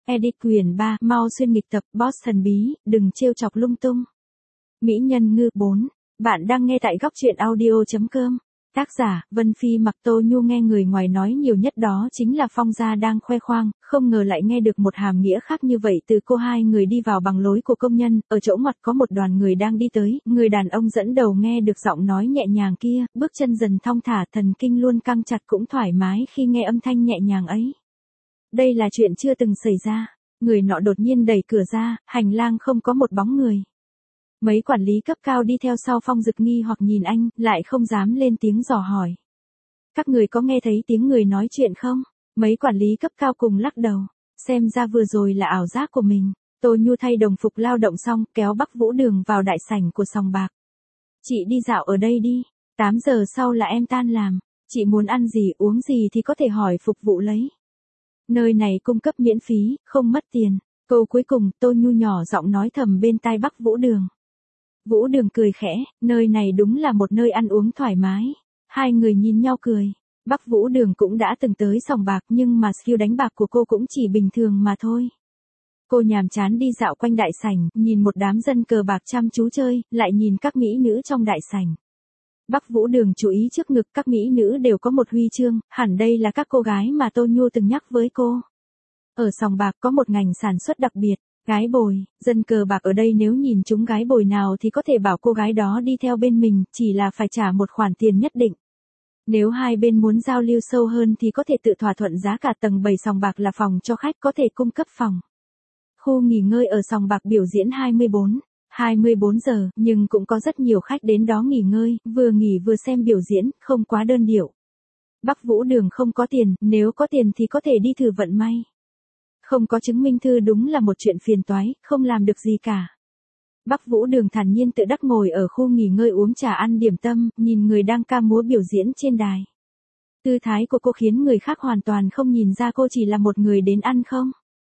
Edit quyền 3, mau xuyên nghịch tập, boss thần bí, đừng trêu chọc lung tung. Mỹ nhân ngư 4. Bạn đang nghe tại góc truyện audio.com. Tác giả, Vân Phi Mặc. Tô Nhu nghe người ngoài nói nhiều nhất đó chính là Phong gia đang khoe khoang, không ngờ lại nghe được một hàm nghĩa khác như vậy từ cô. Hai người đi vào bằng lối của công nhân, ở chỗ ngoặt có một đoàn người đang đi tới, người đàn ông dẫn đầu nghe được giọng nói nhẹ nhàng kia, bước chân dần thong thả, thần kinh luôn căng chặt cũng thoải mái khi nghe âm thanh nhẹ nhàng ấy. Đây là chuyện chưa từng xảy ra. Người nọ đột nhiên đẩy cửa ra, hành lang không có một bóng người. Mấy quản lý cấp cao đi theo sau Phong Dực nghi hoặc nhìn anh, lại không dám lên tiếng dò hỏi. Các người có nghe thấy tiếng người nói chuyện không? Mấy quản lý cấp cao cùng lắc đầu. Xem ra vừa rồi là ảo giác của mình. Tô Nhu thay đồng phục lao động xong, kéo Bắc Vũ Đường vào đại sảnh của sòng bạc. Chị đi dạo ở đây đi. 8 giờ sau là em tan làm. Chị muốn ăn gì uống gì thì có thể hỏi phục vụ lấy. Nơi này cung cấp miễn phí, không mất tiền. Câu cuối cùng, Tô Nhu nhỏ giọng nói thầm bên tai Bắc Vũ Đường. Vũ Đường cười khẽ, nơi này đúng là một nơi ăn uống thoải mái. Hai người nhìn nhau cười. Bắc Vũ Đường cũng đã từng tới sòng bạc nhưng mà skill đánh bạc của cô cũng chỉ bình thường mà thôi. Cô nhàm chán đi dạo quanh đại sảnh, nhìn một đám dân cờ bạc chăm chú chơi, lại nhìn các mỹ nữ trong đại sảnh. Bắc Vũ Đường chú ý trước ngực các mỹ nữ đều có một huy chương, hẳn đây là các cô gái mà Tô Nhu từng nhắc với cô. Ở sòng bạc có một ngành sản xuất đặc biệt, gái bồi, dân cờ bạc ở đây nếu nhìn chúng gái bồi nào thì có thể bảo cô gái đó đi theo bên mình, chỉ là phải trả một khoản tiền nhất định. Nếu hai bên muốn giao lưu sâu hơn thì có thể tự thỏa thuận giá cả. Tầng 7 sòng bạc là phòng cho khách có thể cung cấp phòng. Khu nghỉ ngơi ở sòng bạc biểu diễn 24 giờ, nhưng cũng có rất nhiều khách đến đó nghỉ ngơi, vừa nghỉ vừa xem biểu diễn, không quá đơn điệu. Bắc Vũ Đường không có tiền, nếu có tiền thì có thể đi thử vận may. Không có chứng minh thư đúng là một chuyện phiền toái, không làm được gì cả. Bắc Vũ Đường thản nhiên tự đắc ngồi ở khu nghỉ ngơi uống trà ăn điểm tâm, nhìn người đang ca múa biểu diễn trên đài. Tư thái của cô khiến người khác hoàn toàn không nhìn ra cô chỉ là một người đến ăn không.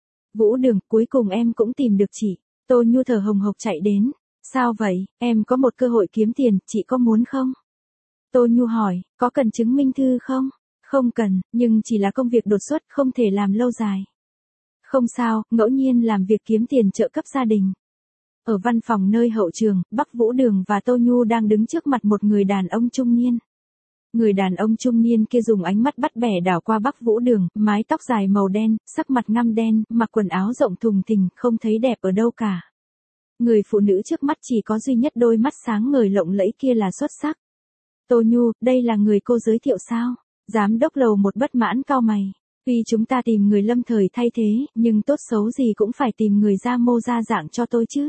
Vũ Đường, cuối cùng em cũng tìm được chị. Tô Nhu thở hồng hộc chạy đến. Sao vậy, em có một cơ hội kiếm tiền, chị có muốn không? Tô Nhu hỏi, có cần chứng minh thư không? Không cần, nhưng chỉ là công việc đột xuất, không thể làm lâu dài. Không sao, ngẫu nhiên làm việc kiếm tiền trợ cấp gia đình. Ở văn phòng nơi hậu trường, Bắc Vũ Đường và Tô Nhu đang đứng trước mặt một người đàn ông trung niên. Người đàn ông trung niên kia dùng ánh mắt bắt bẻ đảo qua Bắc Vũ Đường, mái tóc dài màu đen, sắc mặt ngăm đen, mặc quần áo rộng thùng thình, không thấy đẹp ở đâu cả. Người phụ nữ trước mắt chỉ có duy nhất đôi mắt sáng ngời lộng lẫy kia là xuất sắc. Tô Nhu, đây là người cô giới thiệu sao? Giám đốc lầu một bất mãn cau mày. Tuy chúng ta tìm người lâm thời thay thế, nhưng tốt xấu gì cũng phải tìm người ra mô ra dạng cho tôi chứ.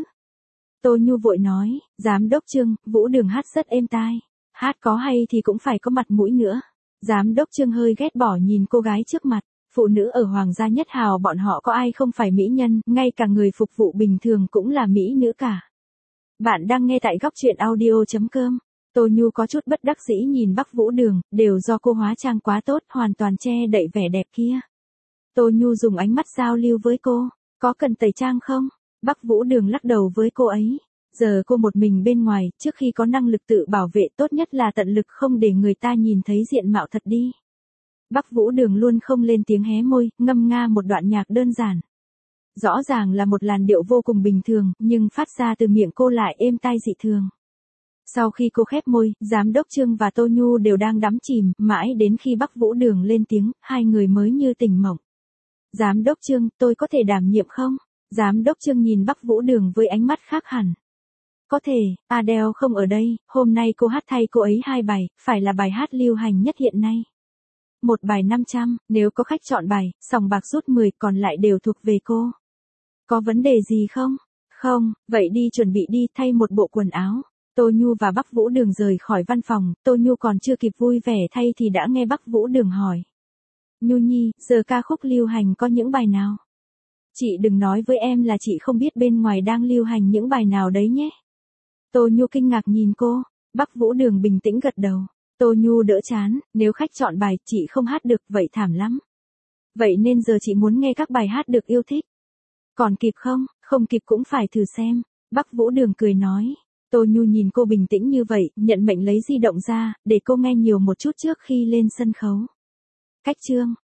Tô Nhu vội nói, giám đốc Trương, Vũ Đường hát rất êm tai. Hát có hay thì cũng phải có mặt mũi nữa. Giám đốc Trương hơi ghét bỏ nhìn cô gái trước mặt. Phụ nữ ở Hoàng gia Nhất Hào bọn họ có ai không phải mỹ nhân, ngay cả người phục vụ bình thường cũng là mỹ nữ cả. Bạn đang nghe tại góc truyện audio.com. Tô Nhu có chút bất đắc dĩ nhìn Bắc Vũ Đường, đều do cô hóa trang quá tốt, hoàn toàn che đậy vẻ đẹp kia. Tô Nhu dùng ánh mắt giao lưu với cô, có cần tẩy trang không? Bắc Vũ Đường lắc đầu với cô ấy. Giờ cô một mình bên ngoài, trước khi có năng lực tự bảo vệ tốt nhất là tận lực không để người ta nhìn thấy diện mạo thật đi. Bắc Vũ Đường luôn không lên tiếng hé môi, ngâm nga một đoạn nhạc đơn giản. Rõ ràng là một làn điệu vô cùng bình thường, nhưng phát ra từ miệng cô lại êm tai dị thường. Sau khi cô khép môi, giám đốc Trương và Tô Nhu đều đang đắm chìm, mãi đến khi Bắc Vũ Đường lên tiếng, hai người mới như tỉnh mộng. Giám đốc Trương, tôi có thể đảm nhiệm không? Giám đốc Trương nhìn Bắc Vũ Đường với ánh mắt khác hẳn. Có thể, Adele không ở đây, hôm nay cô hát thay cô ấy 2 bài, phải là bài hát lưu hành nhất hiện nay. Một bài 500, nếu có khách chọn bài, sòng bạc rút 10, còn lại đều thuộc về cô. Có vấn đề gì không? Không, vậy đi chuẩn bị đi, thay một bộ quần áo. Tô Nhu và Bắc Vũ Đường rời khỏi văn phòng, Tô Nhu còn chưa kịp vui vẻ thay thì đã nghe Bắc Vũ Đường hỏi. Nhu Nhi, giờ ca khúc lưu hành có những bài nào? Chị đừng nói với em là chị không biết bên ngoài đang lưu hành những bài nào đấy nhé. Tô Nhu kinh ngạc nhìn cô, Bắc Vũ Đường bình tĩnh gật đầu. Tô Nhu đỡ chán, nếu khách chọn bài chị không hát được vậy thảm lắm. Vậy nên giờ chị muốn nghe các bài hát được yêu thích. Còn kịp không? Không kịp cũng phải thử xem. Bắc Vũ Đường cười nói. Tô Nhu nhìn cô bình tĩnh như vậy, nhận mệnh lấy di động ra, để cô nghe nhiều một chút trước khi lên sân khấu. Cách chương.